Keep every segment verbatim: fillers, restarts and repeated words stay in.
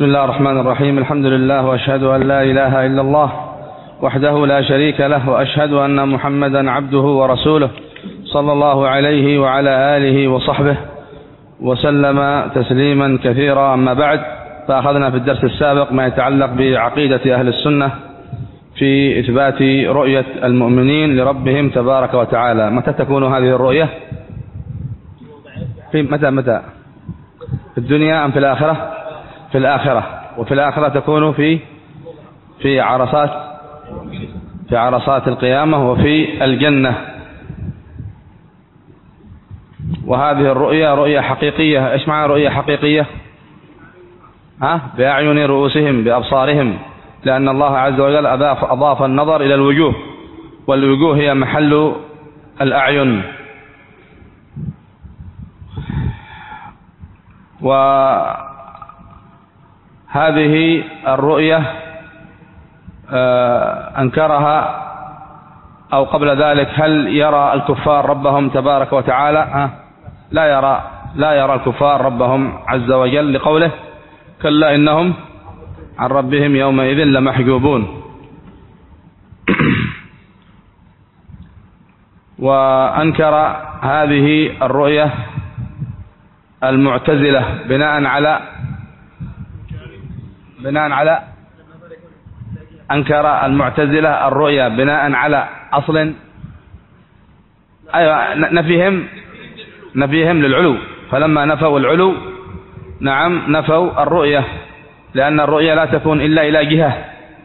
بسم الله الرحمن الرحيم. الحمد لله وأشهد أن لا إله إلا الله وحده لا شريك له، وأشهد أن محمدا عبده ورسوله صلى الله عليه وعلى آله وصحبه وسلم تسليما كثيرا. أما بعد، فأخذنا في الدرس السابق ما يتعلق بعقيدة أهل السنة في إثبات رؤية المؤمنين لربهم تبارك وتعالى. متى تكون هذه الرؤية؟ في متى متى في الدنيا أم في الآخرة؟ في الآخرة. وفي الآخرة تكون في في عرصات في عرصات القيامة وفي الجنة. وهذه الرؤية رؤية حقيقية. إيش معنى رؤية حقيقية؟ ها؟ بأعين رؤوسهم بأبصارهم، لأن الله عز وجل أضاف, أضاف النظر إلى الوجوه، والوجوه هي محل الأعين. وهذه الرؤية أنكرها أو قبل ذلك، هل يرى الكفار ربهم تبارك وتعالى؟ لا يرى لا يرى الكفار ربهم عز وجل، لقوله كلا إنهم عن ربهم يومئذ لمحجوبون. وأنكر هذه الرؤية المعتزلة بناء على بناء على أنكر المعتزلة الرؤية بناء على أصل أيوة نفيهم نفيهم للعلو، فلما نفوا العلو نعم نفوا الرؤية، لأن الرؤية لا تكون إلا إلى جهة.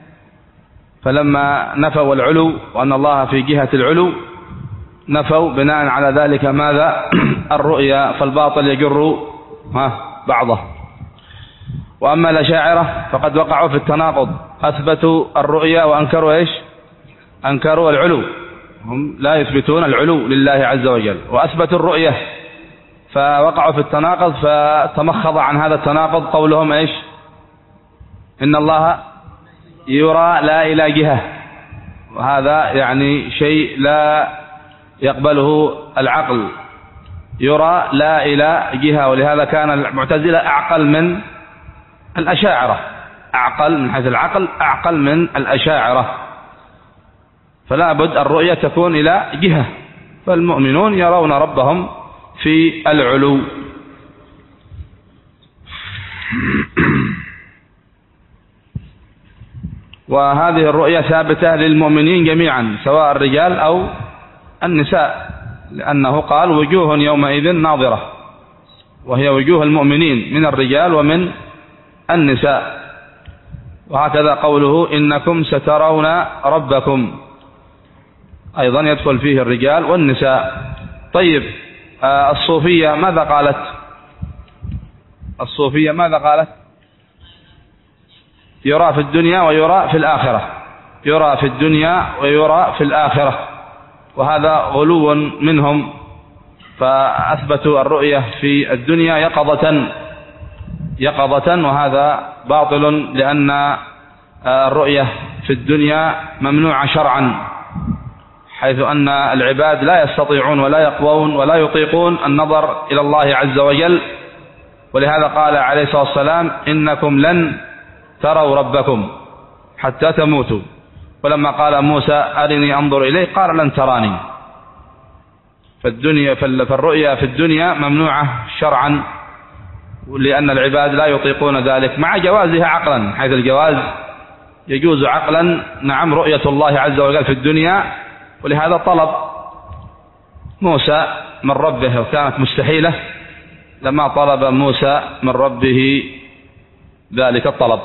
فلما نفوا العلو وأن الله في جهة العلو، نفوا بناء على ذلك ماذا؟ الرؤية. فالباطل يجر بعضه. وأما الأشاعرة فقد وقعوا في التناقض، أثبتوا الرؤية وأنكروا إيش؟ أنكروا العلو. هم لا يثبتون العلو لله عز وجل، وأثبتوا الرؤية، فوقعوا في التناقض. فتمخض عن هذا التناقض قولهم إيش؟ إن الله يرى لا إلى جهة، وهذا يعني شيء لا يقبله العقل، يرى لا إلى جهة. ولهذا كان المعتزلة أعقل من الأشاعرة، أعقل من حيث العقل، أعقل من الأشاعرة. فلا بد الرؤية تكون إلى جهة، فالمؤمنون يرون ربهم في العلو. وهذه الرؤية ثابتة للمؤمنين جميعا، سواء الرجال أو النساء، لأنه قال وجوه يومئذ ناظرة، وهي وجوه المؤمنين من الرجال ومن النساء. وهكذا قوله إنكم سترون ربكم، أيضا يدخل فيه الرجال والنساء. طيب، الصوفية ماذا قالت؟ الصوفية ماذا قالت؟ يرى في الدنيا ويرى في الآخرة، يرى في الدنيا ويرى في الآخرة، وهذا غلو منهم. فأثبتوا الرؤية في الدنيا يقظة يقظة وهذا باطل، لأن الرؤية في الدنيا ممنوعة شرعا، حيث أن العباد لا يستطيعون ولا يقوون ولا يطيقون النظر إلى الله عز وجل. ولهذا قال عليه الصلاة والسلام إنكم لن تروا ربكم حتى تموتوا. ولما قال موسى أرني أنظر إليه قال لن تراني. فالدنيا فالرؤيا في الدنيا ممنوعة شرعا، لأن العباد لا يطيقون ذلك، مع جوازها عقلا، حيث الجواز يجوز عقلا نعم رؤية الله عز وجل في الدنيا. ولهذا طلب موسى من ربه، وكانت مستحيلة لما طلب موسى من ربه ذلك الطلب.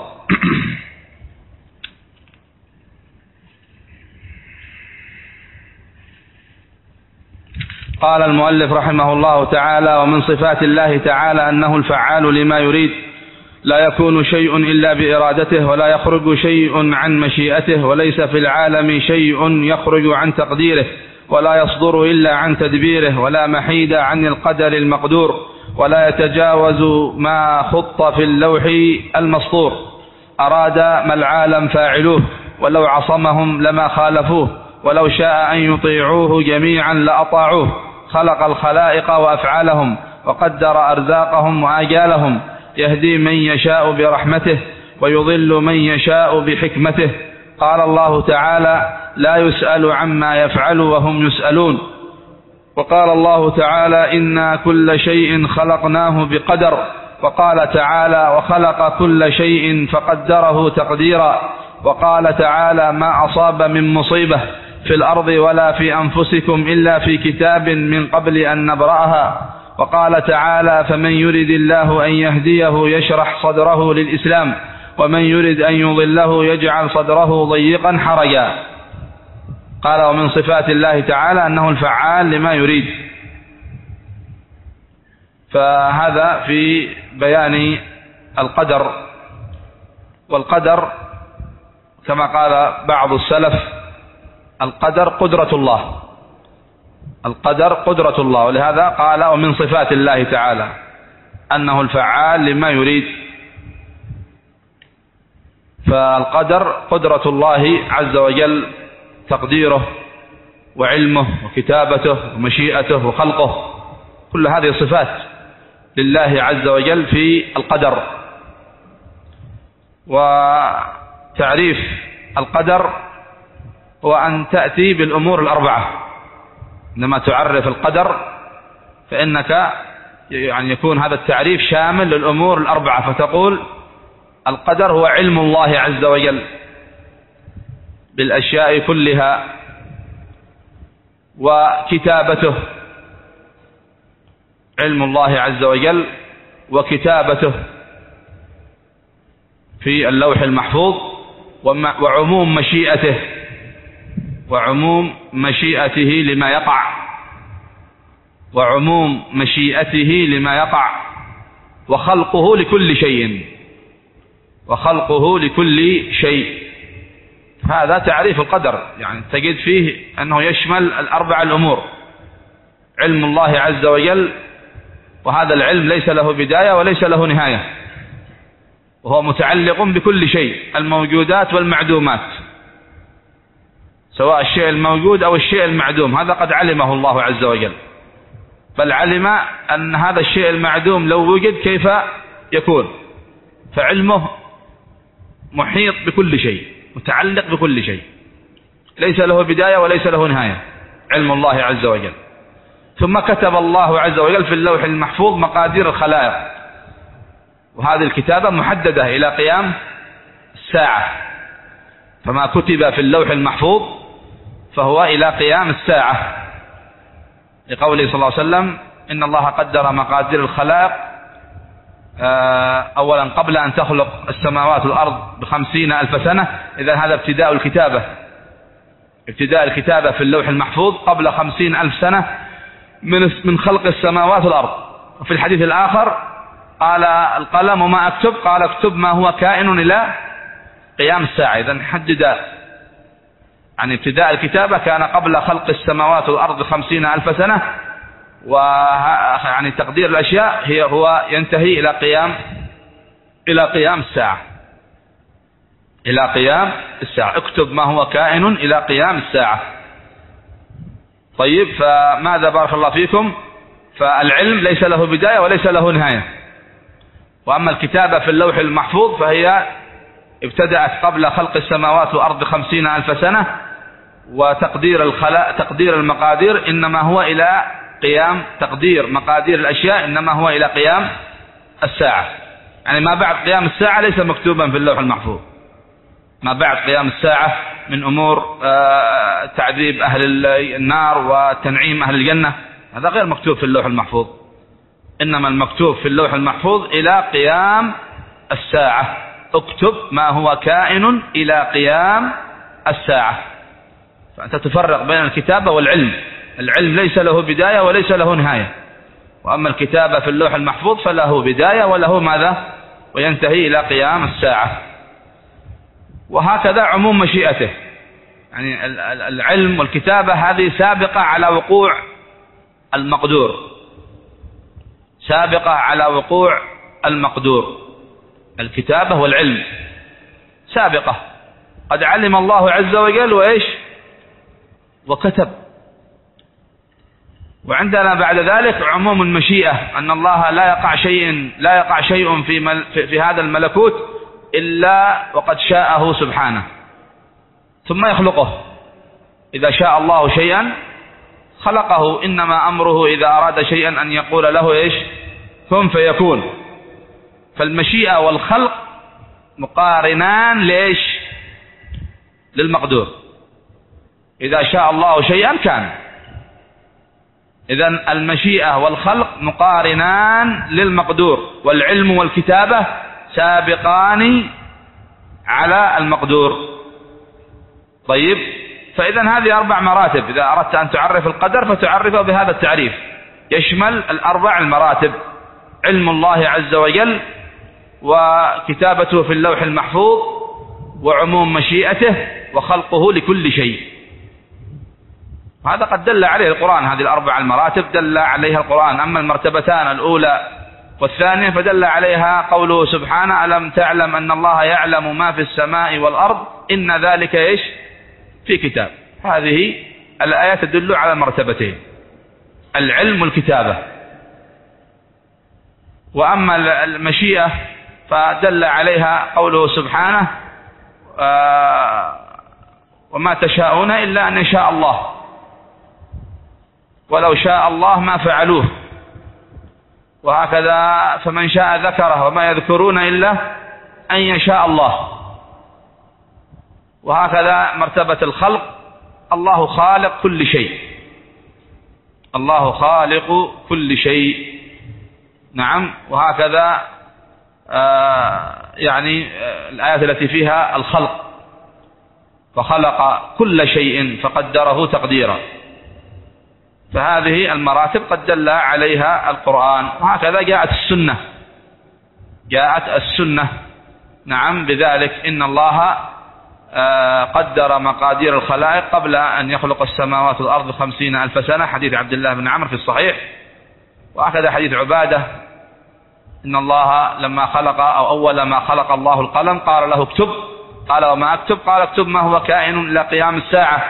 قال المؤلف رحمه الله تعالى: ومن صفات الله تعالى أنه الفعال لما يريد، لا يكون شيء إلا بإرادته، ولا يخرج شيء عن مشيئته، وليس في العالم شيء يخرج عن تقديره، ولا يصدر إلا عن تدبيره، ولا محيد عن القدر المقدور، ولا يتجاوز ما خط في اللوح المسطور. أراد ما العالم فاعلوه، ولو عصمهم لما خالفوه، ولو شاء أن يطيعوه جميعا لأطاعوه. خلق الخلائق وأفعالهم، وقدر أرزاقهم وآجالهم، يهدي من يشاء برحمته ويضل من يشاء بحكمته. قال الله تعالى: لا يسأل عما يفعل وهم يسألون. وقال الله تعالى: إنا كل شيء خلقناه بقدر. وقال تعالى: وخلق كل شيء فقدره تقديرا. وقال تعالى: ما أصاب من مصيبة في الأرض ولا في أنفسكم إلا في كتاب من قبل أن نبرأها. وقال تعالى: فمن يرد الله أن يهديه يشرح صدره للإسلام ومن يرد أن يضله يجعل صدره ضيقا حرجا. قال: ومن صفات الله تعالى أنه الفعال لما يريد. فهذا في بيان القدر. والقدر كما قال بعض السلف: القدر قدرة الله، القدر قدرة الله. ولهذا قال: ومن صفات الله تعالى أنه الفعال لما يريد. فالقدر قدرة الله عز وجل، تقديره وعلمه وكتابته ومشيئته وخلقه، كل هذه صفات لله عز وجل في القدر. وتعريف القدر هو أن تأتي بالأمور الأربعة. عندما تعرف القدر فإنك يعني يكون هذا التعريف شامل للأمور الأربعة، فتقول: القدر هو علم الله عز وجل بالأشياء كلها، وكتابته، علم الله عز وجل وكتابته في اللوح المحفوظ، وعموم مشيئته، وعموم مشيئته لما يقع، وعموم مشيئته لما يقع، وخلقه لكل شيء، وخلقه لكل شيء. هذا تعريف القدر، يعني تجد فيه أنه يشمل الأربع الأمور: علم الله عز وجل، وهذا العلم ليس له بداية وليس له نهاية، وهو متعلق بكل شيء، الموجودات والمعدومات، سواء الشيء الموجود أو الشيء المعدوم، هذا قد علمه الله عز وجل. بل علم أن هذا الشيء المعدوم لو وجد كيف يكون، فعلمه محيط بكل شيء، متعلق بكل شيء، ليس له بداية وليس له نهاية، علم الله عز وجل. ثم كتب الله عز وجل في اللوح المحفوظ مقادير الخلائق، وهذه الكتابة محددة إلى قيام الساعة، فما كتب في اللوح المحفوظ فهو إلى قيام الساعة، لقوله صلى الله عليه وسلم: إن الله قدر مقادير الخلائق أولا قبل أن تخلق السماوات والأرض بخمسين ألف سنة. إذا هذا ابتداء الكتابة، ابتداء الكتابة في اللوح المحفوظ قبل خمسين ألف سنة من من خلق السماوات والأرض. وفي الحديث الآخر قال: القلم وما أكتب، قال: اكتب ما هو كائن إلى قيام الساعة. إذن حدد يعني ابتداء الكتابة كان قبل خلق السماوات والأرض بخمسين ألف سنة، ويعني تقدير الأشياء هي هو ينتهي إلى قيام إلى قيام الساعة، إلى قيام الساعة. اكتب ما هو كائن إلى قيام الساعة. طيب، فماذا بارك الله فيكم؟ فالعلم ليس له بداية وليس له نهاية. وأما الكتابة في اللوح المحفوظ فهي ابتدأت قبل خلق السماوات والأرض بخمسين ألف سنة، وتقدير الخلاء تقدير المقادير إنما هو إلى قيام تقدير مقادير الأشياء إنما هو إلى قيام الساعة. يعني ما بعد قيام الساعة ليس مكتوبا في اللوح المحفوظ. ما بعد قيام الساعة من أمور تعذيب أهل النار وتنعيم أهل الجنة، هذا غير مكتوب في اللوح المحفوظ. إنما المكتوب في اللوح المحفوظ إلى قيام الساعة. اكتب ما هو كائن إلى قيام الساعة. فأنت تفرق بين الكتابة والعلم. العلم ليس له بداية وليس له نهاية، وأما الكتابة في اللوح المحفوظ فله بداية وله ماذا؟ وينتهي إلى قيام الساعة. وهكذا عموم مشيئته، يعني العلم والكتابة هذه سابقة على وقوع المقدور، سابقة على وقوع المقدور. الكتابة والعلم سابقة، قد علم الله عز وجل وإيش؟ وكتب. وعندنا بعد ذلك عموم المشيئة، أن الله لا يقع شيء لا يقع شيء في, مل في, في هذا الملكوت إلا وقد شاءه سبحانه ثم يخلقه. إذا شاء الله شيئا خلقه، إنما أمره إذا أراد شيئا أن يقول له إيش؟ كن فيكون. فالمشيئة والخلق مقارنان ليش؟ للمقدور. إذا شاء الله شيئا كان. إذن المشيئة والخلق مقارنان للمقدور، والعلم والكتابة سابقان على المقدور. طيب، فإذن هذه أربع مراتب. إذا أردت أن تعرف القدر فتعرفه بهذا التعريف، يشمل الأربع المراتب: علم الله عز وجل، وكتابته في اللوح المحفوظ، وعموم مشيئته، وخلقه لكل شيء. هذا قد دل عليه القرآن، هذه الأربع المراتب دل عليها القرآن. أما المرتبتان الأولى والثانية فدل عليها قوله سبحانه: ألم تعلم أن الله يعلم ما في السماء والأرض إن ذلك إيش؟ في كتاب. هذه الآيات تدل على المرتبتين: العلم والكتابة. وأما المشيئة فدل عليها قوله سبحانه: آه وما تشاءون إلا أن يشاء الله ولو شاء الله ما فعلوه. وهكذا فمن شاء ذكره وما يذكرون إلا أن يشاء الله. وهكذا مرتبة الخلق: الله خالق كل شيء، الله خالق كل شيء. نعم. وهكذا آه يعني آه الآيات التي فيها الخلق: فخلق كل شيء فقدره تقديرا. فهذه المراتب قد دل عليها القرآن. وهكذا جاءت السنة، جاءت السنة نعم بذلك: إن الله قدر مقادير الخلائق قبل أن يخلق السماوات والأرض خمسين ألف سنة، حديث عبد الله بن عمرو في الصحيح. وهكذا حديث عبادة: إن الله لما خلق أو أول ما خلق الله القلم قال له اكتب، قال وما أكتب؟ قال اكتب ما هو كائن إلى قيام الساعة.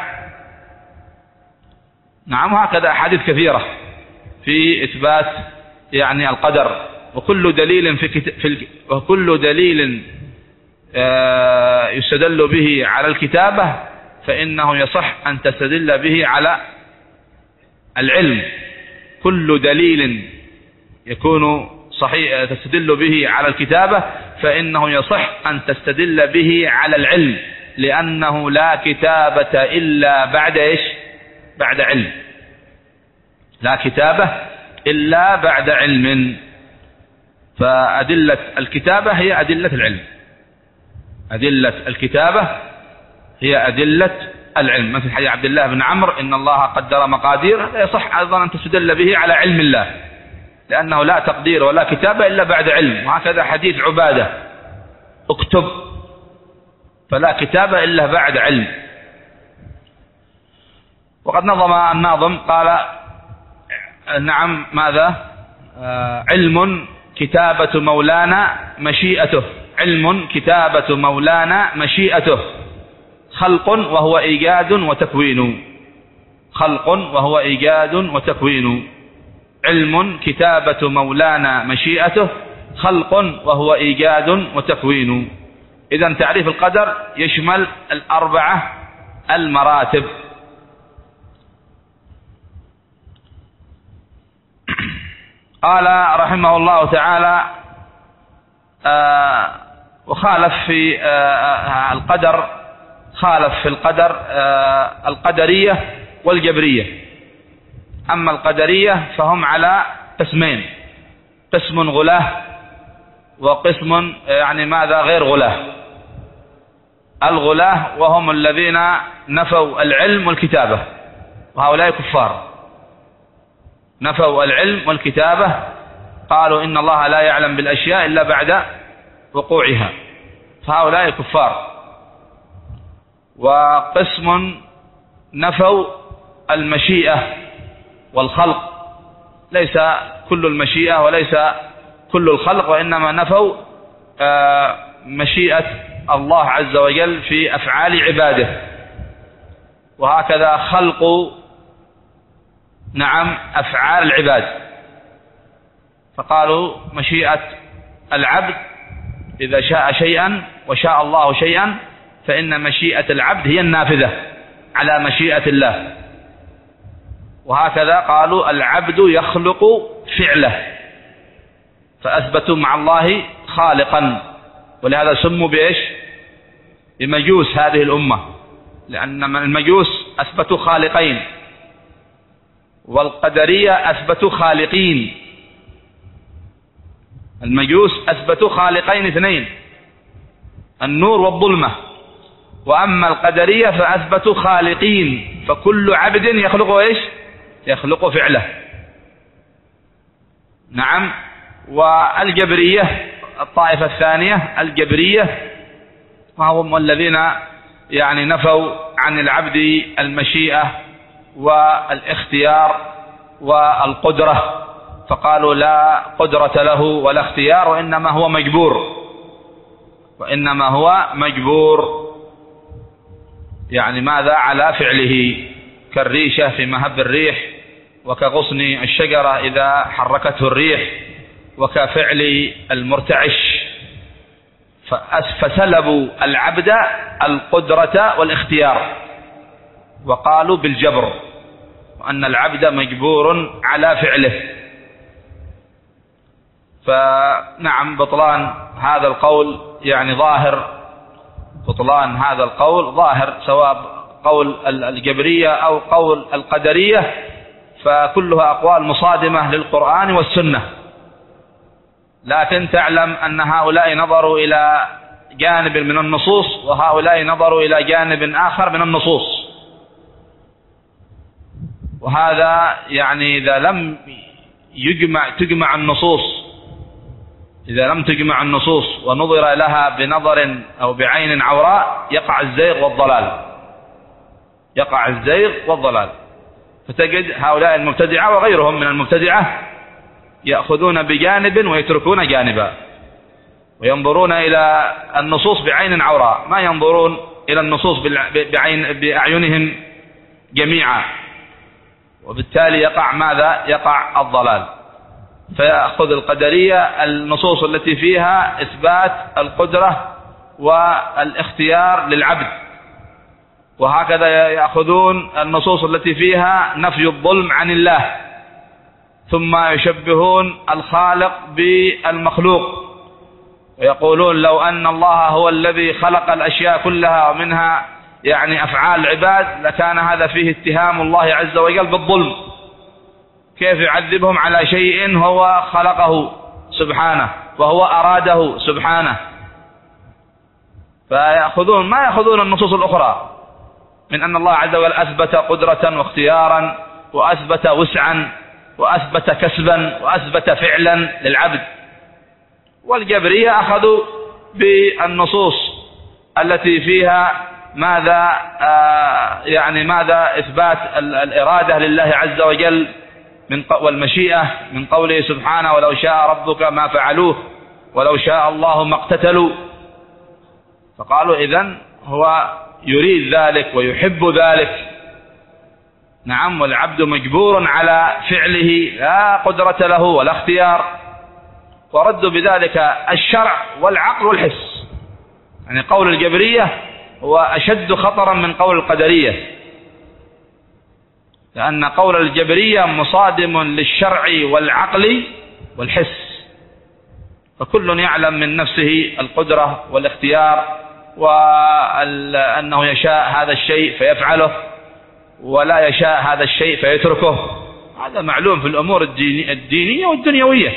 نعم. وهكذا أحاديث كثيرة في إثبات يعني القدر. وكل دليل في, كت... في ال... وكل دليل آه يستدل به على الكتابة فإنه يصح أن تستدل به على العلم. كل دليل يكون صحيح تستدل به على الكتابة فإنه يصح أن تستدل به على العلم، لأنه لا كتابة إلا بعد إيش؟ بعد علم. لا كتابة إلا بعد علم. فأدلة الكتابة هي أدلة العلم، أدلة الكتابة هي أدلة العلم. مثل حديث عبد الله بن عمرو: إن الله قدر مقادير، يصح أيضا أن تستدل به على علم الله، لأنه لا تقدير ولا كتابة إلا بعد علم. وهكذا حديث عبادة: اكتب، فلا كتابة إلا بعد علم. وقد نظم الناظم قال: نعم ماذا؟ آه علم كتابة مولانا مشيئته، علم كتابة مولانا مشيئته، خلق وهو إيجاد وتكوين، خلق وهو إيجاد وتكوين، علم كتابة مولانا مشيئته، خلق وهو إيجاد وتكوين. إذن تعريف القدر يشمل الأربعة المراتب. قال رحمه الله تعالى: آه وخالف في آه القدر، خالف في القدر آه القدرية والجبرية. أما القدرية فهم على قسمين: قسم غلاة وقسم يعني ماذا غير غلاة. الغلاة وهم الذين نفوا العلم والكتابة، وهؤلاء كفار، نفوا العلم والكتابة، قالوا إن الله لا يعلم بالأشياء إلا بعد وقوعها، فهؤلاء كفار. وقسم نفوا المشيئة والخلق، ليس كل المشيئة وليس كل الخلق، وإنما نفوا مشيئة الله عز وجل في أفعال عباده. وهكذا خلق نعم أفعال العباد، فقالوا مشيئة العبد إذا شاء شيئا وشاء الله شيئا فإن مشيئة العبد هي النافذة على مشيئة الله. وهكذا قالوا العبد يخلق فعله، فأثبتوا مع الله خالقا، ولهذا سموا بإيش؟ بمجوس هذه الأمة، لأن المجوس أثبتوا خالقين، والقدرية أثبتوا خالقين. المجوس أثبتوا خالقين اثنين، النور والظلمة، وأما القدرية فأثبتوا خالقين، فكل عبد يخلق إيش؟ يخلق فعله. نعم. والجبرية الطائفة الثانية الجبرية، وهم الذين يعني نفوا عن العبد المشيئة والاختيار والقدرة، فقالوا لا قدرة له ولا اختيار، وإنما هو مجبور، وإنما هو مجبور يعني ماذا؟ على فعله، كالريشة في مهب الريح، وكغصن الشجرة إذا حركته الريح، وكفعل المرتعش. فسلبوا العبد القدرة والاختيار، وقالوا بالجبر، وأن العبد مجبور على فعله. فنعم بطلان هذا القول يعني ظاهر، بطلان هذا القول ظاهر، سواء قول الجبرية أو قول القدرية، فكلها أقوال مصادمة للقرآن والسنة. لكن تعلم أن هؤلاء نظروا إلى جانب من النصوص، وهؤلاء نظروا إلى جانب آخر من النصوص، وهذا يعني إذا لم يجمع تجمع النصوص إذا لم تجمع النصوص ونظر لها بنظر أو بعين عوراء يقع الزيغ والضلال، يقع الزيغ والضلال. فتجد هؤلاء المبتدعة وغيرهم من المبتدعة يأخذون بجانب ويتركون جانبا، وينظرون إلى النصوص بعين عوراء، ما ينظرون إلى النصوص بعين بأعينهم جميعا، وبالتالي يقع ماذا؟ يقع الضلال. فيأخذ القدرية النصوص التي فيها إثبات القدرة والاختيار للعبد، وهكذا يأخذون النصوص التي فيها نفي الظلم عن الله، ثم يشبهون الخالق بالمخلوق، ويقولون لو أن الله هو الذي خلق الأشياء كلها ومنها يعني أفعال العباد لكان هذا فيه اتهام الله عز وجل بالظلم. كيف يعذبهم على شيء هو خلقه سبحانه وهو أراده سبحانه؟ فيأخذون ما يأخذون النصوص الأخرى من أن الله عز وجل أثبت قدرة واختيارا، وأثبت وسعا، وأثبت كسبا، وأثبت فعلا للعبد. والجبرية أخذوا بالنصوص التي فيها ماذا آه يعني ماذا إثبات الإرادة لله عز وجل من والمشيئة، من قوله سبحانه ولو شاء ربك ما فعلوه ولو شاء الله ما اقتتلوا. فقالوا إذن هو يريد ذلك ويحب ذلك. نعم. والعبد مجبور على فعله، لا قدرة له ولا اختيار. وردوا بذلك الشرع والعقل والحس، يعني قول الجبرية هو أشد خطرا من قول القدرية، لأن قول الجبرية مصادم للشرع والعقل والحس، فكل يعلم من نفسه القدرة والاختيار، وأنه يشاء هذا الشيء فيفعله ولا يشاء هذا الشيء فيتركه. هذا معلوم في الأمور الدينية والدنيوية.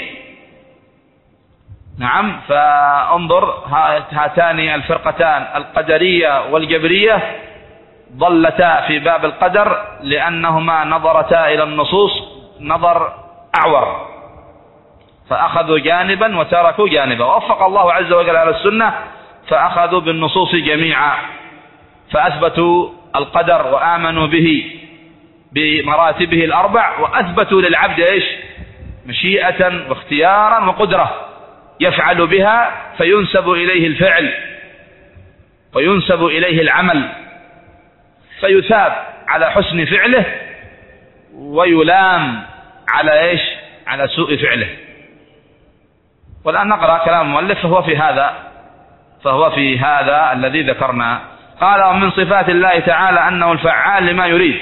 نعم. فانظر هاتان الفرقتان القدرية والجبرية ضلتا في باب القدر لأنهما نظرتا إلى النصوص نظر أعور، فأخذوا جانبا وتركوا جانبا. ووفق الله عز وجل على السنة فأخذوا بالنصوص جميعا، فأثبتوا القدر وآمنوا به بمراتبه الأربع، وأثبتوا للعبد إيش؟ مشيئة واختيارا وقدرة يفعل بها، فينسب إليه الفعل وينسب إليه العمل، فيثاب على حسن فعله ويلام على إيش؟ على سوء فعله. والآن نقرأ كلام المؤلف، فهو في هذا فهو في هذا الذي ذكرنا. قال: ومن صفات الله تعالى أنه الفعال لما يريد،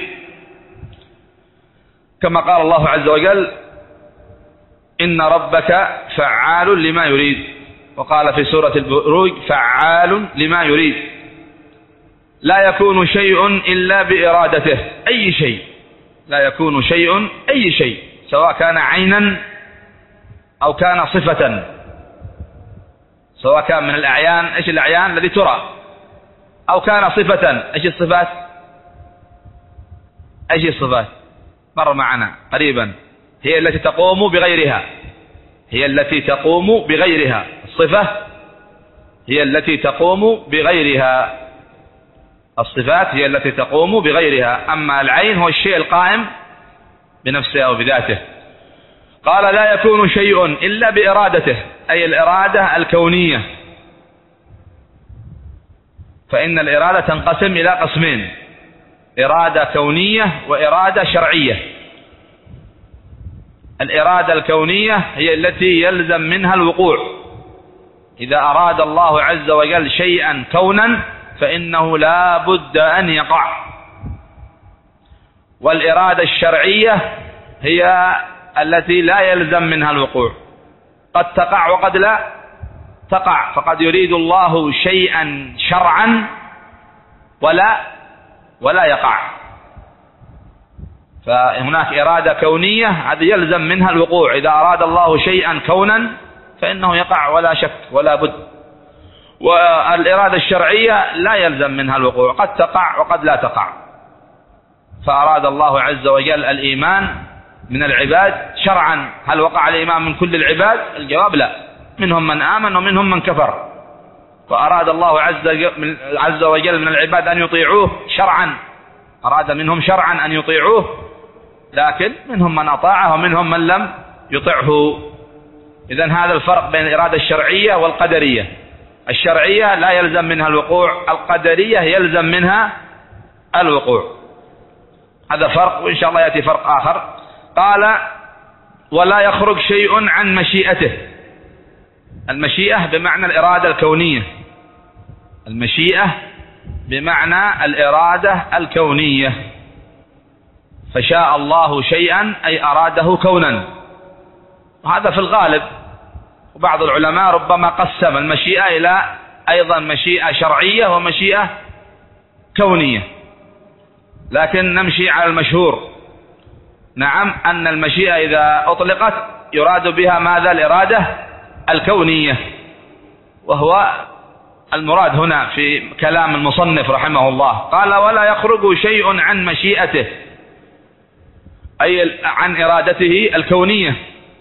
كما قال الله عز وجل: إن ربك فعال لما يريد. وقال في سورة البروج: فعال لما يريد. لا يكون شيء إلا بإرادته، أي شيء، لا يكون شيء أي شيء، سواء كان عينا أو كان صفة، سواء كان من الأعيان، إيش الأعيان الذي ترى، أو كان صفة، إيش الصفات، إيش الصفات مر معنا قريبا، هي التي تقوم بغيرها، هي التي تقوم بغيرها، الصفة هي التي تقوم بغيرها، الصفات هي التي تقوم بغيرها، أما العين هو الشيء القائم بنفسه أو بذاته. قال: لا يكون شيء إلا بإرادته، أي الإرادة الكونية، فإن الإرادة تنقسم إلى قسمين: إرادة كونية وإرادة شرعية. الإرادة الكونية هي التي يلزم منها الوقوع، إذا أراد الله عز وجل شيئا كونا فإنه لا بد أن يقع. والإرادة الشرعية هي التي لا يلزم منها الوقوع، قد تقع وقد لا تقع، فقد يريد الله شيئا شرعا ولا ولا يقع. فهناك إرادة كونية هذه يلزم منها الوقوع، إذا أراد الله شيئا كونا فإنه يقع ولا شك ولا بد. والإرادة الشرعية لا يلزم منها الوقوع، قد تقع وقد لا تقع. فأراد الله عز وجل الإيمان من العباد شرعا، هل وقع الإيمان من كل العباد؟ الجواب لا، منهم من آمن ومنهم من كفر. وأراد الله عز وجل من العباد أن يطيعوه شرعا، أراد منهم شرعا أن يطيعوه، لكن منهم من أطاعه ومنهم من لم يطعه. إذن هذا الفرق بين الإرادة الشرعية والقدرية. الشرعية لا يلزم منها الوقوع، القدرية يلزم منها الوقوع. هذا فرق، وإن شاء الله يأتي فرق آخر. قال: ولا يخرج شيء عن مشيئته. المشيئة بمعنى الإرادة الكونية، المشيئة بمعنى الإرادة الكونية، فشاء الله شيئا أي أراده كونا، وهذا في الغالب. وبعض العلماء ربما قسم المشيئة إلى أيضا مشيئة شرعية ومشيئة كونية، لكن نمشي على المشهور. نعم، أن المشيئة إذا أطلقت يراد بها ماذا؟ الإرادة الكونية، وهو المراد هنا في كلام المصنف رحمه الله. قال: ولا يخرج شيء عن مشيئته، أي عن إرادته الكونية.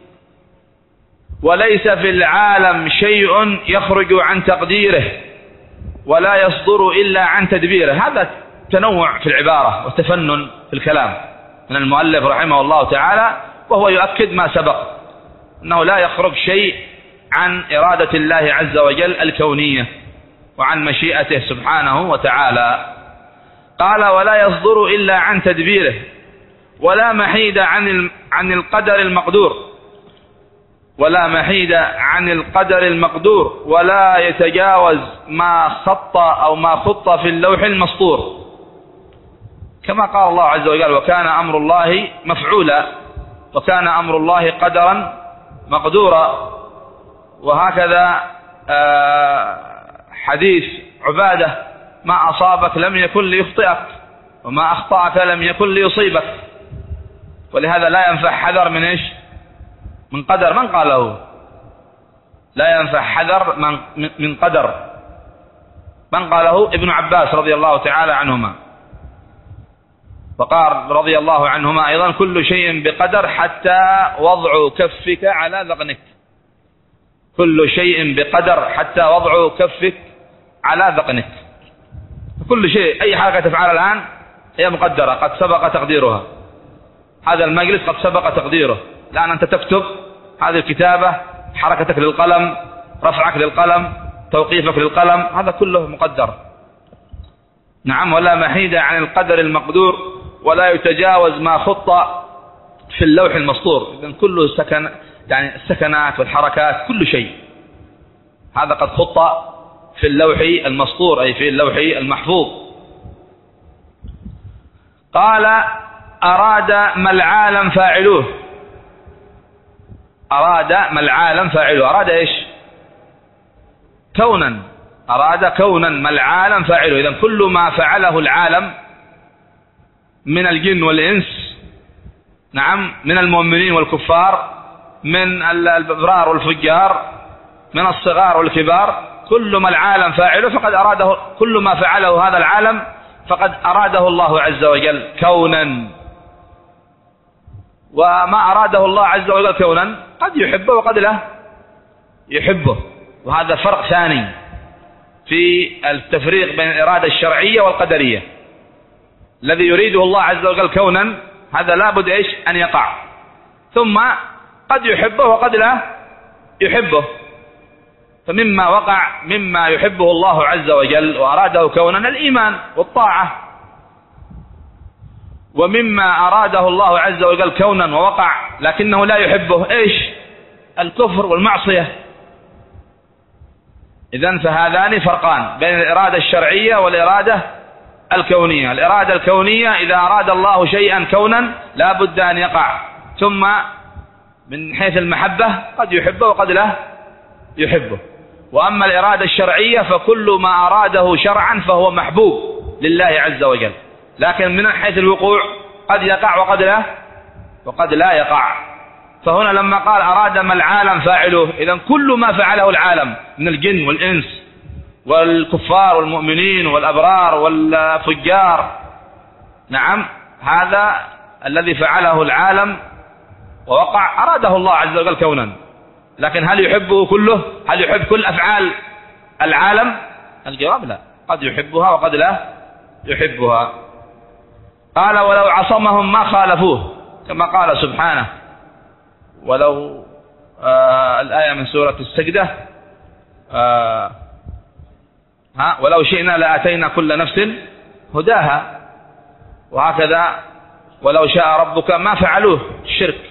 وليس في العالم شيء يخرج عن تقديره ولا يصدر إلا عن تدبيره. هذا تنوع في العبارة وتفنن في الكلام من المؤلف رحمه الله تعالى، وهو يؤكد ما سبق، أنه لا يخرج شيء عن إرادة الله عز وجل الكونية وعن مشيئته سبحانه وتعالى. قال: ولا يصدر إلا عن تدبيره، ولا محيد عن عن القدر المقدور، ولا محيد عن القدر المقدور، ولا يتجاوز ما خط أو ما خط في اللوح المسطور، كما قال الله عز وجل: وكان أمر الله مفعولا، وكان أمر الله قدرا مقدورا. وهكذا حديث عبادة: ما أصابك لم يكن ليخطئك، وما أخطأك لم يكن ليصيبك. ولهذا لا ينفع حذر من إيش؟ من قدر. من قاله؟ لا ينفع حذر من, من قدر. من قاله؟ ابن عباس رضي الله تعالى عنهما. وقال رضي الله عنهما أيضا: كل شيء بقدر حتى وضع كفك على ذقنك. كل شيء بقدر حتى وضع كفك على ذقنك. كل شيء، أي حركة تفعل الآن هي مقدرة، قد سبق تقديرها. هذا المجلس قد سبق تقديره. الآن أنت تكتب، هذه الكتابة، حركتك للقلم، رفعك للقلم، توقيفك للقلم، هذا كله مقدر. نعم. ولا محيد عن القدر المقدور، ولا يتجاوز ما خط في اللوح المسطور. إذن كله سكن، يعني السكنات والحركات كل شيء هذا قد خط في اللوح المسطور، أي في اللوح المحفوظ. قال أراد ما العالم فاعلوه. أراد ما العالم فاعلوه، أراد إيش؟ كونا، أراد كونا ما العالم فاعلوه. إذن كل ما فعله العالم من الجن والإنس، نعم، من المؤمنين والكفار، من الأبرار والفجار، من الصغار والكبار، كل ما العالم فاعله فقد أراده، كل ما فعله هذا العالم فقد أراده الله عز وجل كونا. وما أراده الله عز وجل كونا قد يحبه وقد لا يحبه، وهذا فرق ثاني في التفريق بين الإرادة الشرعية والقدرية. الذي يريده الله عز وجل كونا هذا لابد إيش؟ أن يقع، ثم قد يحبه وقد لا يحبه. فمما وقع مما يحبه الله عز وجل وأراده كونا الإيمان والطاعة، ومما أراده الله عز وجل كونا ووقع لكنه لا يحبه إيش؟ الكفر والمعصية. إذن فهذان فرقان بين الإرادة الشرعية والإرادة الكونية. الإرادة الكونية إذا أراد الله شيئا كونا لا بد أن يقع، ثم من حيث المحبة قد يحبه وقد لا يحبه. وأما الإرادة الشرعية فكل ما أراده شرعا فهو محبوب لله عز وجل، لكن من حيث الوقوع قد يقع وقد لا وقد لا يقع. فهنا لما قال أراد ما العالم فاعله، إذن كل ما فعله العالم من الجن والإنس والكفار والمؤمنين والأبرار والفجار، نعم، هذا الذي فعله العالم ووقع أراده الله عز وجل كونا. لكن هل يحبه كله؟ هل يحب كل أفعال العالم؟ الجواب لا، قد يحبها وقد لا يحبها. قال ولو عصمهم ما خالفوه، كما قال سبحانه ولو آه الآية من سورة السجدة آه ها ولو شئنا لآتينا كل نفس هداها، وهكذا ولو شاء ربك ما فعلوه الشرك،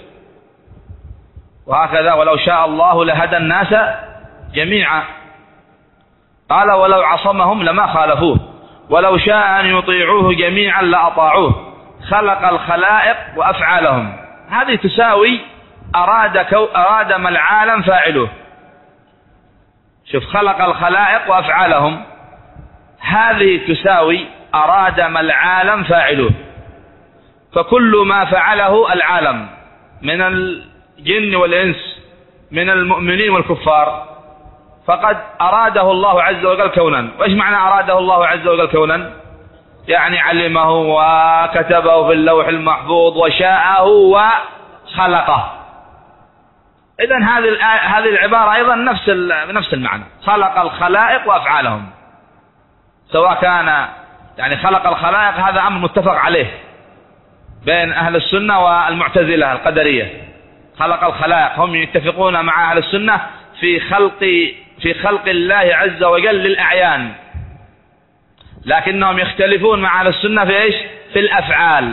وهكذا ولو شاء الله لهدى الناس جميعا. قال ولو عصمهم لما خالفوه، ولو شاء أن يطيعوه جميعا لأطاعوه، خلق الخلائق وأفعالهم. هذه تساوي أراد, كو أراد ما العالم فاعله. شوف، خلق الخلائق وأفعالهم، هذه تساوي أراد ما العالم فاعله. فكل ما فعله العالم من الجن والإنس من المؤمنين والكفار فقد أراده الله عز وجل كونا. وإيش معنى أراده الله عز وجل كونا؟ يعني علمه وكتبه في اللوح المحفوظ وشاءه وخلقه. إذن هذه هذه العبارة أيضا نفس نفس المعنى، خلق الخلائق وأفعالهم. سواء كان يعني خلق الخلائق هذا أمر متفق عليه بين أهل السنة والمعتزلة القدرية. خلق الخلائق، هم يتفقون مع أهل السنة في خلق في خلق الله عز وجل للأعيان، لكنهم يختلفون مع أهل السنة في إيش؟ في الأفعال.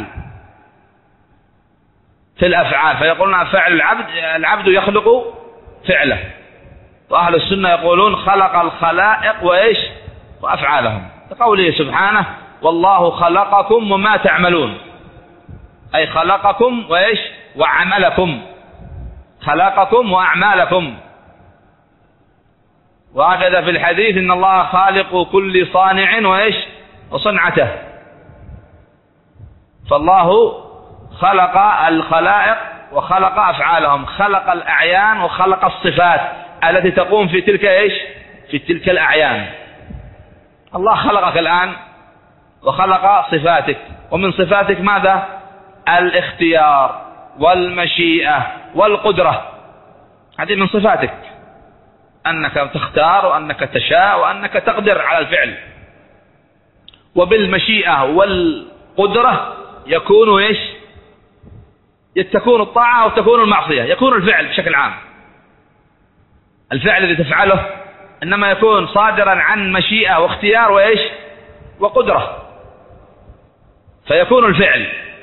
في الأفعال فيقولون فعل العبد العبد يخلق فعله، وأهل السنة يقولون خلق الخلائق وإيش؟ وأفعالهم، لقوله سبحانه والله خلقكم وما تعملون، أي خلقكم وإيش؟ وعملكم، خلقكم وأعمالكم. وهكذا في الحديث إن الله خالق كل صانع وإيش؟ وصنعته. فالله خلق الخلائق وخلق أفعالهم، خلق الأعيان وخلق الصفات التي تقوم في تلك إيش؟ في تلك الأعيان. الله خلقك الآن وخلق صفاتك، ومن صفاتك ماذا؟ الاختيار والمشيئة والقدرة، هذه من صفاتك، أنك تختار وأنك تشاء وأنك تقدر على الفعل. وبالمشيئة والقدرة يكون إيش؟ تكون الطاعة وتكون المعصية، يكون الفعل بشكل عام. الفعل الذي تفعله إنما يكون صادرا عن مشيئة واختيار وإيش؟ وقدرة، فيكون الفعل.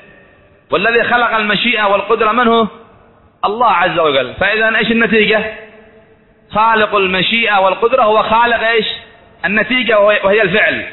والذي خلق المشيئة والقدرة من هو؟ الله عز وجل. فإذا إيش النتيجة؟ خالق المشيئة والقدرة هو خالق إيش؟ النتيجة وهي الفعل.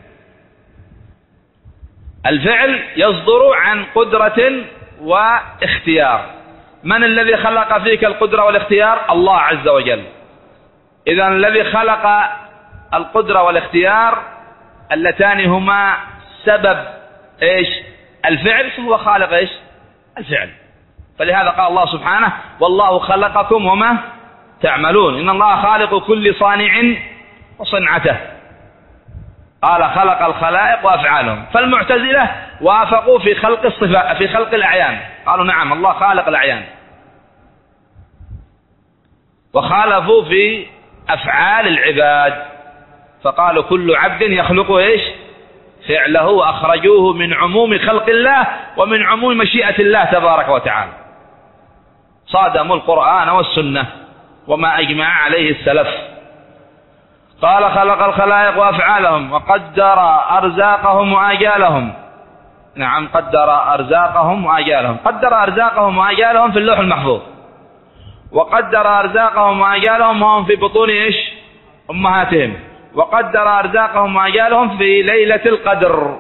الفعل يصدر عن قدرة واختيار. من الذي خلق فيك القدرة والاختيار؟ الله عز وجل. إذا الذي خلق القدرة والاختيار اللتان هما سبب إيش؟ الفعل، فهو خالق إيش؟ الفعل. فلهذا قال الله سبحانه: والله خلقكم وما تعملون. إن الله خالق كل صانع وصنعته. قال: خلق الخلائق وأفعالهم. فالمعتزلة وافقوا في خلق الصفات، في خلق الأعيان، قالوا نعم الله خالق الأعيان، وخالفوا في أفعال العباد، فقالوا كل عبد يخلق إيش؟ فعله، وأخرجوه من عموم خلق الله ومن عموم مشيئة الله تبارك وتعالى. صادموا القرآن والسنة وما أجمع عليه السلف. قال: خلق الخلائق وأفعالهم وقدر أرزاقهم وآجالهم. نعم، قدر أرزاقهم وآجالهم. قدر أرزاقهم وآجالهم في اللوح المحفوظ، وقدر أرزاقهم وآجالهم وهم في بطون إيش؟ أمهاتهم. وقدر أرزاقهم وآجالهم في ليلة القدر.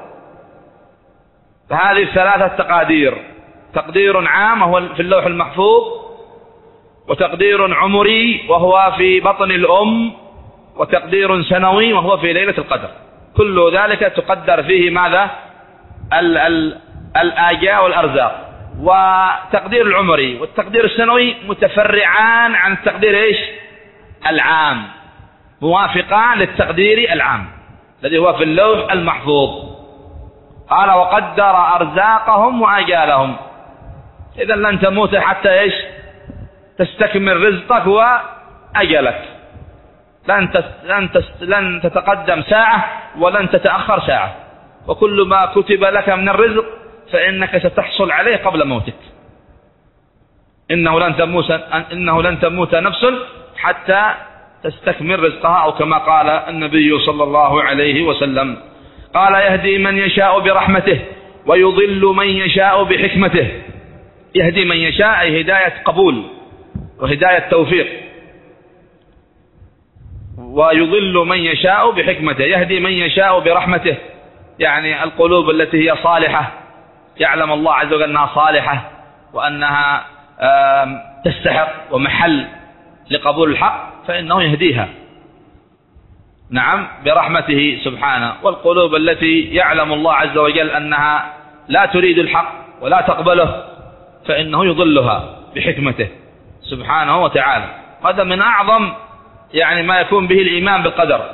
فهذه الثلاثة تقادير: تقدير عام وهو في اللوح المحفوظ، وتقدير عمري وهو في بطن الأم، وتقدير سنوي وهو في ليلة القدر. كل ذلك تقدر فيه ماذا؟ ال ال الآجاء والأرزاق. وتقدير العمري والتقدير السنوي متفرعان عن التقدير إيش؟ العام، موافقان للتقدير العام الذي هو في اللوح المحفوظ. قال: وقدر أرزاقهم وآجالهم. إذا لن تموت حتى إيش؟ تستكمل رزقك وأجلك. لن لن لن تتقدم ساعة ولن تتأخر ساعة، وكل ما كتب لك من الرزق فإنك ستحصل عليه قبل موتك. إنه لن تموت إنه لن تموت نفس حتى تستكمل رزقها، أو كما قال النبي صلى الله عليه وسلم. قال: يهدي من يشاء برحمته ويضل من يشاء بحكمته. يهدي من يشاء أي هداية قبول وهداية توفيق، ويضل من يشاء بحكمته. يهدي من يشاء برحمته، يعني القلوب التي هي صالحة، يعلم الله عز وجل أنها صالحة وأنها تستحق ومحل لقبول الحق، فإنه يهديها. نعم، برحمته سبحانه. والقلوب التي يعلم الله عز وجل أنها لا تريد الحق ولا تقبله، فإنه يضلها بحكمته سبحانه وتعالى. هذا من أعظم يعني ما يكون به الإيمان بالقدر،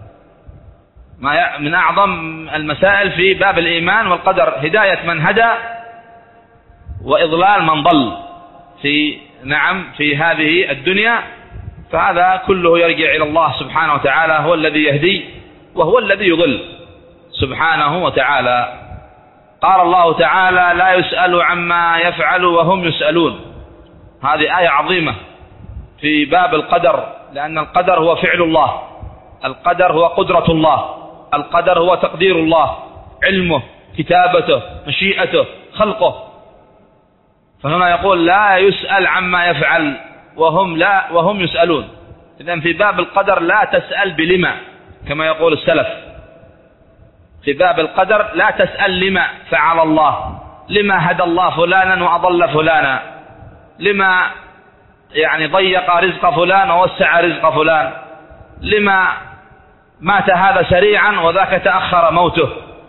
ما من أعظم المسائل في باب الإيمان والقدر: هداية من هدى وإضلال من ضل في نعم في هذه الدنيا. فهذا كله يرجع إلى الله سبحانه وتعالى، هو الذي يهدي وهو الذي يضل سبحانه وتعالى. قال الله تعالى: لا يسأل عما يفعل وهم يسألون. هذه آية عظيمة في باب القدر، لأن القدر هو فعل الله، القدر هو قدرة الله، القدر هو تقدير الله، علمه، كتابته، مشيئته، خلقه. فهنا يقول: لا يسأل عما يفعل وهم لا وهم يسألون. إذن في باب القدر لا تسأل بلما كما يقول السلف. في باب القدر لا تسأل لما فعل الله، لما هدى الله فلانا وأضل فلانا، لما يعني ضيق رزق فلان ووسع رزق فلان، لما مات هذا سريعا وذاك تأخر موته.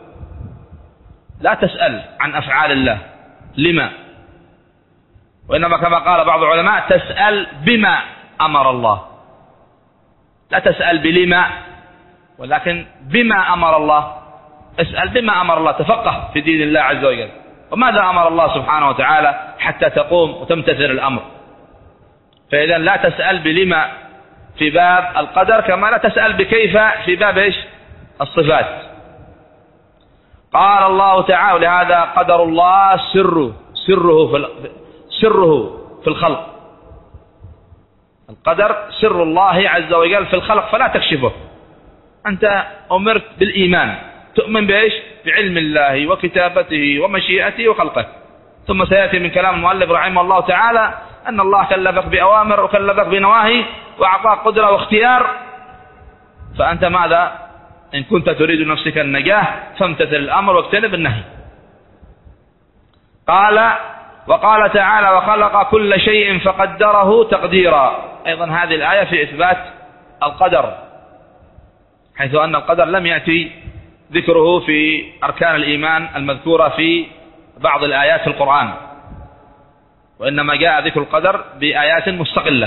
لا تسأل عن أفعال الله لما، وإنما كما قال بعض العلماء: تسأل بما أمر الله. لا تسأل بلما، ولكن بما أمر الله. اسأل بما أمر الله، تفقه في دين الله عز وجل، وماذا أمر الله سبحانه وتعالى حتى تقوم وتمتثل الأمر. فإذا لا تسأل بلما في باب القدر، كما لا تسأل بكيف في باب إيش؟ الصفات. قال الله تعالى: لهذا قدر الله سره سره في سره في الخلق. القدر سر الله عز وجل في الخلق، فلا تكشفه. أنت أمرت بالإيمان، تؤمن بإيش؟ بعلم الله وكتابته ومشيئته وخلقه، ثم سيأتي من كلام المؤلف رحمه الله تعالى أن الله كلفك بأوامر وكلفك بنواهي وأعطاك قدرة واختيار، فأنت ماذا؟ إن كنت تريد نفسك النجاة فامتثل الأمر واجتنب النهي. قال وقال تعالى وخلق كل شيء فقدره تقديرا. أيضا هذه الآية في إثبات القدر، حيث أن القدر لم يأتي ذكره في أركان الإيمان المذكورة في بعض الآيات في القرآن، وإنما جاء ذكر القدر بآيات مستقلة،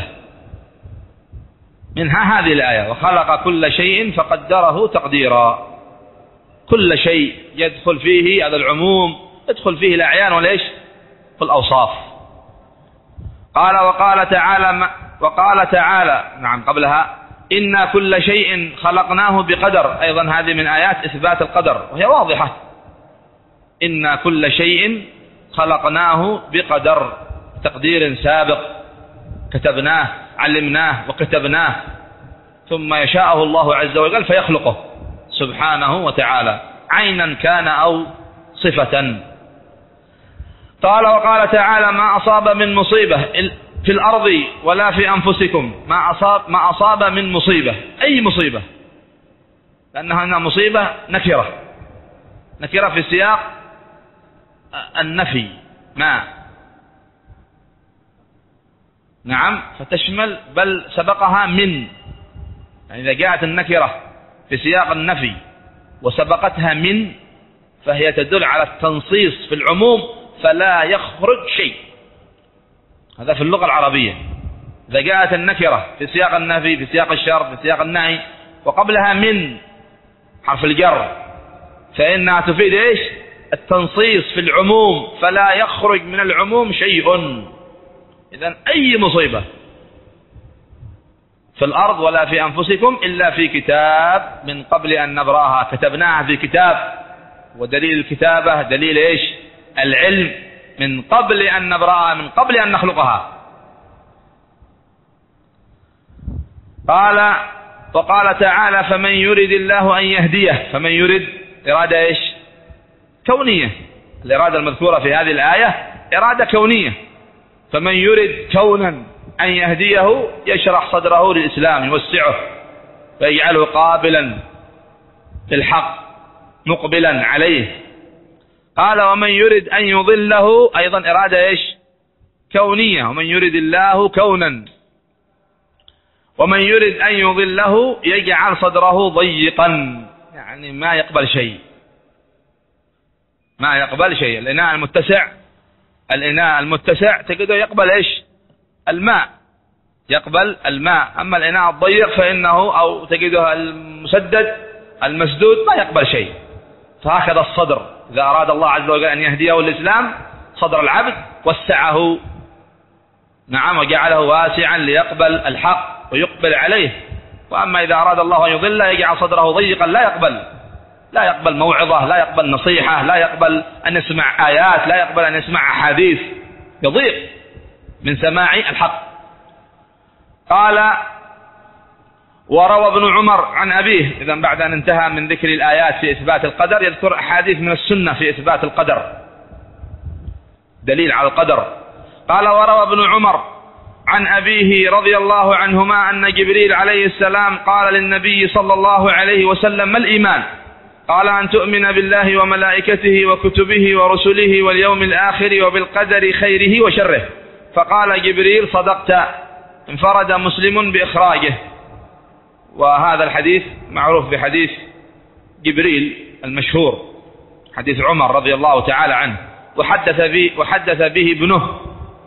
منها هذه الآية وخلق كل شيء فقدره تقديرا. كل شيء يدخل فيه هذا العموم، يدخل فيه الأعيان وليش في الأوصاف. قال وقال تعالى وقال تعالى نعم قبلها إنا كل شيء خلقناه بقدر. أيضا هذه من آيات إثبات القدر وهي واضحة. إنا كل شيء خلقناه بقدر، تقدير سابق كتبناه علمناه وكتبناه، ثم يشاءه الله عز وجل فيخلقه سبحانه وتعالى عينا كان أو صفة. قال وقال تعالى ما أصاب من مصيبة في الأرض ولا في أنفسكم، ما أصاب, ما أصاب من مصيبة، أي مصيبة، لأنها هنا مصيبة نكرة، نكرة في سياق النفي ما نعم فتشمل بل سبقها من، يعني إذا جاءت النكرة في سياق النفي وسبقتها من فهي تدل على التنصيص في العموم فلا يخرج شيء. هذا في اللغة العربية. إذا جاءت النكرة في سياق النفي في سياق الشرط في سياق النهي وقبلها من حرف الجر فإنها تفيد إيش؟ التنصيص في العموم فلا يخرج من العموم شيء. إذن أي مصيبة في الأرض ولا في أنفسكم إلا في كتاب من قبل أن نبراها، كتبناها في كتاب، ودليل الكتابة دليل إيش؟ العلم، من قبل أن نبراها، من قبل أن نخلقها. قال وقال تعالى فمن يرد الله أن يهديه، فمن يرد إرادة إيش؟ كونية. الإرادة المذكورة في هذه الآية إرادة كونية. فمن يرد كونا أن يهديه يشرح صدره للإسلام، يوسعه ويجعله قابلا للحق مقبلا عليه. قال ومن يرد أن يضله، أيضا إرادة إيش؟ كونية. ومن يرد الله كونا، ومن يرد أن يضله يجعل صدره ضيقا، يعني ما يقبل شيء، ما يقبل شيء. الإناء المتسع الإناء المتسع تجده يقبل إيش؟ الماء، يقبل الماء. أما الإناء الضيق فإنه أو تجده المسدد المسدود ما يقبل شيء. فهكذا الصدر، إذا أراد الله عز وجل أن يهديه الإسلام صدر العبد وسعه، نعم، وجعله واسعا ليقبل الحق ويقبل عليه. وأما إذا أراد الله أن يضل يجعل صدره ضيقا لا يقبل، لا يقبل موعظة، لا يقبل نصيحة، لا يقبل أن يسمع آيات، لا يقبل أن يسمع أحاديث، يضيق من سماع الحق. قال وروى ابن عمر عن أبيه، إذا بعد أن انتهى من ذكر الآيات في إثبات القدر يذكر أحاديث من السنة في إثبات القدر، دليل على القدر. قال وروى ابن عمر عن أبيه رضي الله عنهما أن جبريل عليه السلام قال للنبي صلى الله عليه وسلم ما الإيمان؟ قال أن تؤمن بالله وملائكته وكتبه ورسله واليوم الآخر وبالقدر خيره وشره. فقال جبريل صدقت. انفرد مسلم بإخراجه. وهذا الحديث معروف بحديث جبريل المشهور، حديث عمر رضي الله تعالى عنه، وحدث به, وحدث به ابنه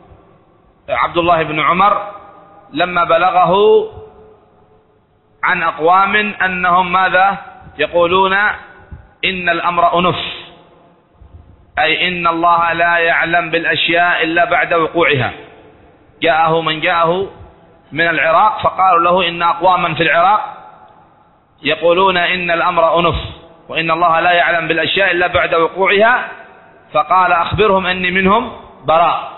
عبد الله بن عمر لما بلغه عن أقوام أنهم ماذا يقولون؟ إن الأمر أنف، أي إن الله لا يعلم بالأشياء إلا بعد وقوعها. جاءه من جاءه من العراق فقالوا له إن أقواما في العراق يقولون إن الأمر أنف وإن الله لا يعلم بالأشياء إلا بعد وقوعها، فقال أخبرهم أني منهم براء،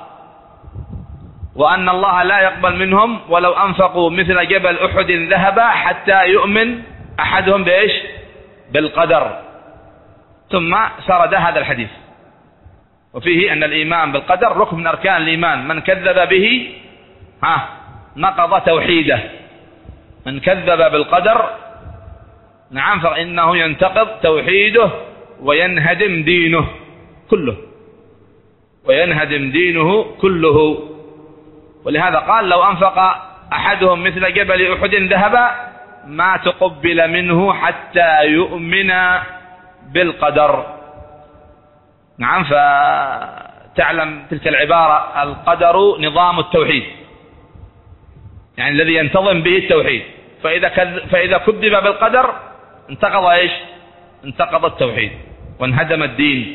وأن الله لا يقبل منهم ولو أنفقوا مثل جبل أحد ذهبا حتى يؤمن أحدهم بإيش؟ بالقدر. ثم سرد هذا الحديث. وفيه أن الإيمان بالقدر ركن من أركان الإيمان، من كذب به ها نقض توحيده، من كذب بالقدر نعم فإنه ينتقض توحيده وينهدم دينه كله، وينهدم دينه كله. ولهذا قال لو أنفق أحدهم مثل جبل أحد ذهبا ما تقبل منه حتى يؤمن بالقدر. نعم، فتعلم تلك العبارة القدر نظام التوحيد، يعني الذي ينتظم به التوحيد، فإذا فإذا كذب بالقدر انتقض ايش؟ انتقض التوحيد وانهدم الدين.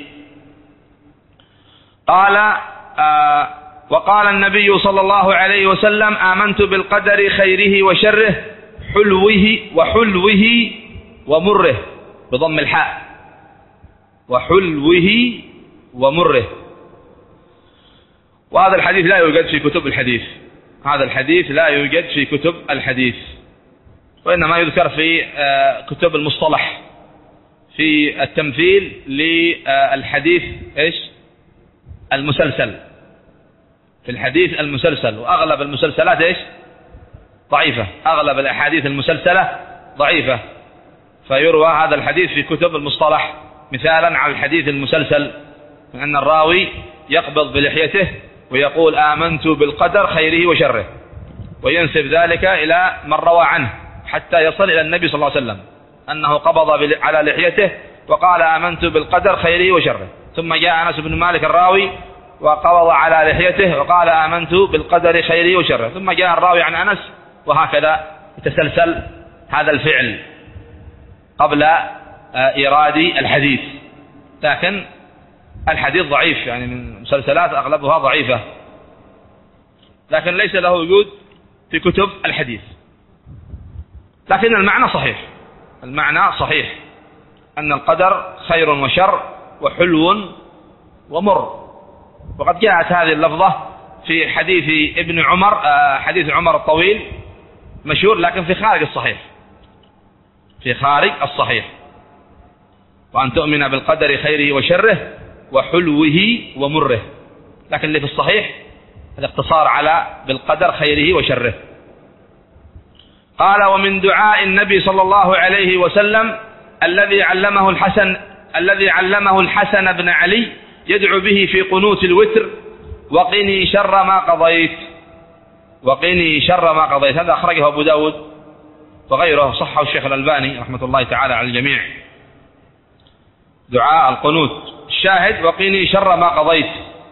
قال آه وقال النبي صلى الله عليه وسلم آمنت بالقدر خيره وشره حلوه وحلوه ومره بضم الحاء، وحلوه ومره. وهذا الحديث لا يوجد في كتب الحديث، هذا الحديث لا يوجد في كتب الحديث، وإنما يذكر في كتب المصطلح في التمثيل للحديث ايش؟ المسلسل، في الحديث المسلسل. وأغلب المسلسلات ايش؟ ضعيفة، أغلب الأحاديث المسلسلة ضعيفة، فيروى هذا الحديث في كتب المصطلح مثالا على الحديث المسلسل، من أن الراوي يقبض بلحيته ويقول آمنت بالقدر خيره وشره، وينسب ذلك إلى من روى عنه حتى يصل إلى النبي صلى الله عليه وسلم أنه قبض على لحيته وقال آمنت بالقدر خيره وشره، ثم جاء أنس بن مالك الراوي وقبض على لحيته وقال آمنت بالقدر خيره وشره، ثم جاء الراوي عن أنس، وهكذا يتسلسل هذا الفعل قبل إيراد الحديث. لكن الحديث ضعيف، يعني من مسلسلات أغلبها ضعيفة، لكن ليس له وجود في كتب الحديث. لكن المعنى صحيح، المعنى صحيح أن القدر خير وشر وحلو ومر. وقد جاءت هذه اللفظة في حديث ابن عمر، حديث عمر الطويل مشهور، لكن في خارج الصحيح، في خارج الصحيح، وأن تؤمن بالقدر خيره وشره وحلوه ومره. لكن اللي في الصحيح الاقتصار على بالقدر خيره وشره. قال ومن دعاء النبي صلى الله عليه وسلم الذي علمه الحسن الذي علمه الحسن بن علي يدعو به في قنوت الوتر وقني شر ما قضيت، وقني شر ما قضيت. هذا أخرجه أبو داود وغيره، صحه الشيخ الألباني رحمة الله تعالى على الجميع. دعاء القنوت، الشاهد وقني شر ما قضيت،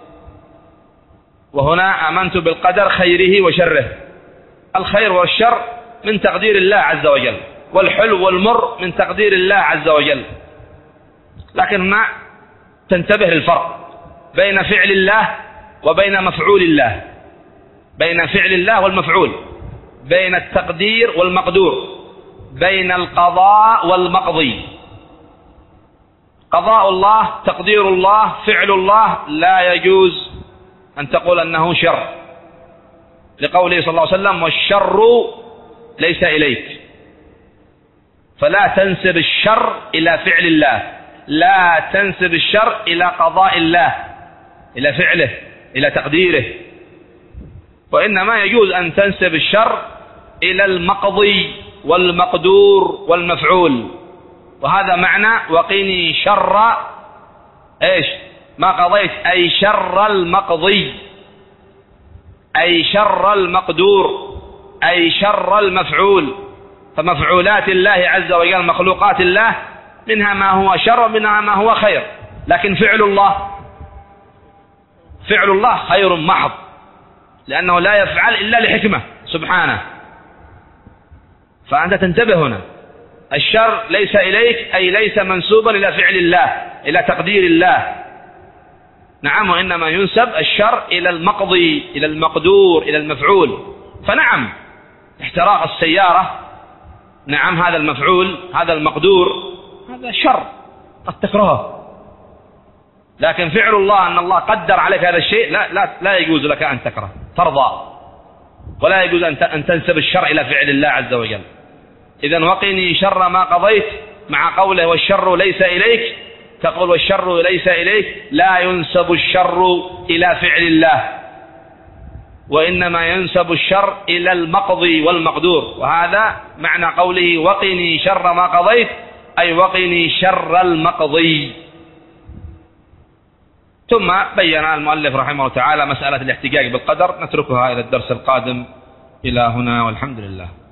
وهنا آمنت بالقدر خيره وشره. الخير والشر من تقدير الله عز وجل، والحلو والمر من تقدير الله عز وجل. لكن هنا تنتبه للفرق بين فعل الله وبين مفعول الله، بين فعل الله والمفعول، بين التقدير والمقدور، بين القضاء والمقضي. قضاء الله، تقدير الله، فعل الله لا يجوز أن تقول أنه شر، لقوله صلى الله عليه وسلم والشر ليس إليك. فلا تنسب الشر إلى فعل الله، لا تنسب الشر إلى قضاء الله، إلى فعله، إلى تقديره، وإنما يجوز أن تنسب الشر إلى المقضي والمقدور والمفعول. وهذا معنى وقني شر ايش ما قضيت، أي شر المقضي، أي شر المقدور، أي شر المفعول. فمفعولات الله عز وجل مخلوقات الله منها ما هو شر ومنها ما هو خير، لكن فعل الله فعل الله خير محض، لأنه لا يفعل إلا لحكمة سبحانه. فأنت تنتبه هنا، الشر ليس إليك، أي ليس منسوبا إلى فعل الله، إلى تقدير الله. نعم، وإنما ينسب الشر إلى المقضي، إلى المقدور، إلى المفعول. فنعم، احتراق السيارة، نعم هذا المفعول، هذا المقدور، هذا شر قد تكرهه، لكن فعل الله أن الله قدر عليك هذا الشيء لا, لا, لا يجوز لك أن تكره، ترضى، ولا يجوز أن تنسب الشر إلى فعل الله عز وجل. إذن وقني شر ما قضيت مع قوله والشر ليس إليك، تقول والشر ليس إليك، لا ينسب الشر إلى فعل الله، وإنما ينسب الشر إلى المقضي والمقدور. وهذا معنى قوله وقني شر ما قضيت، أي وقني شر المقضي. ثم بين المؤلف رحمه الله تعالى مسألة الاحتجاج بالقدر، نتركها إلى الدرس القادم. إلى هنا والحمد لله.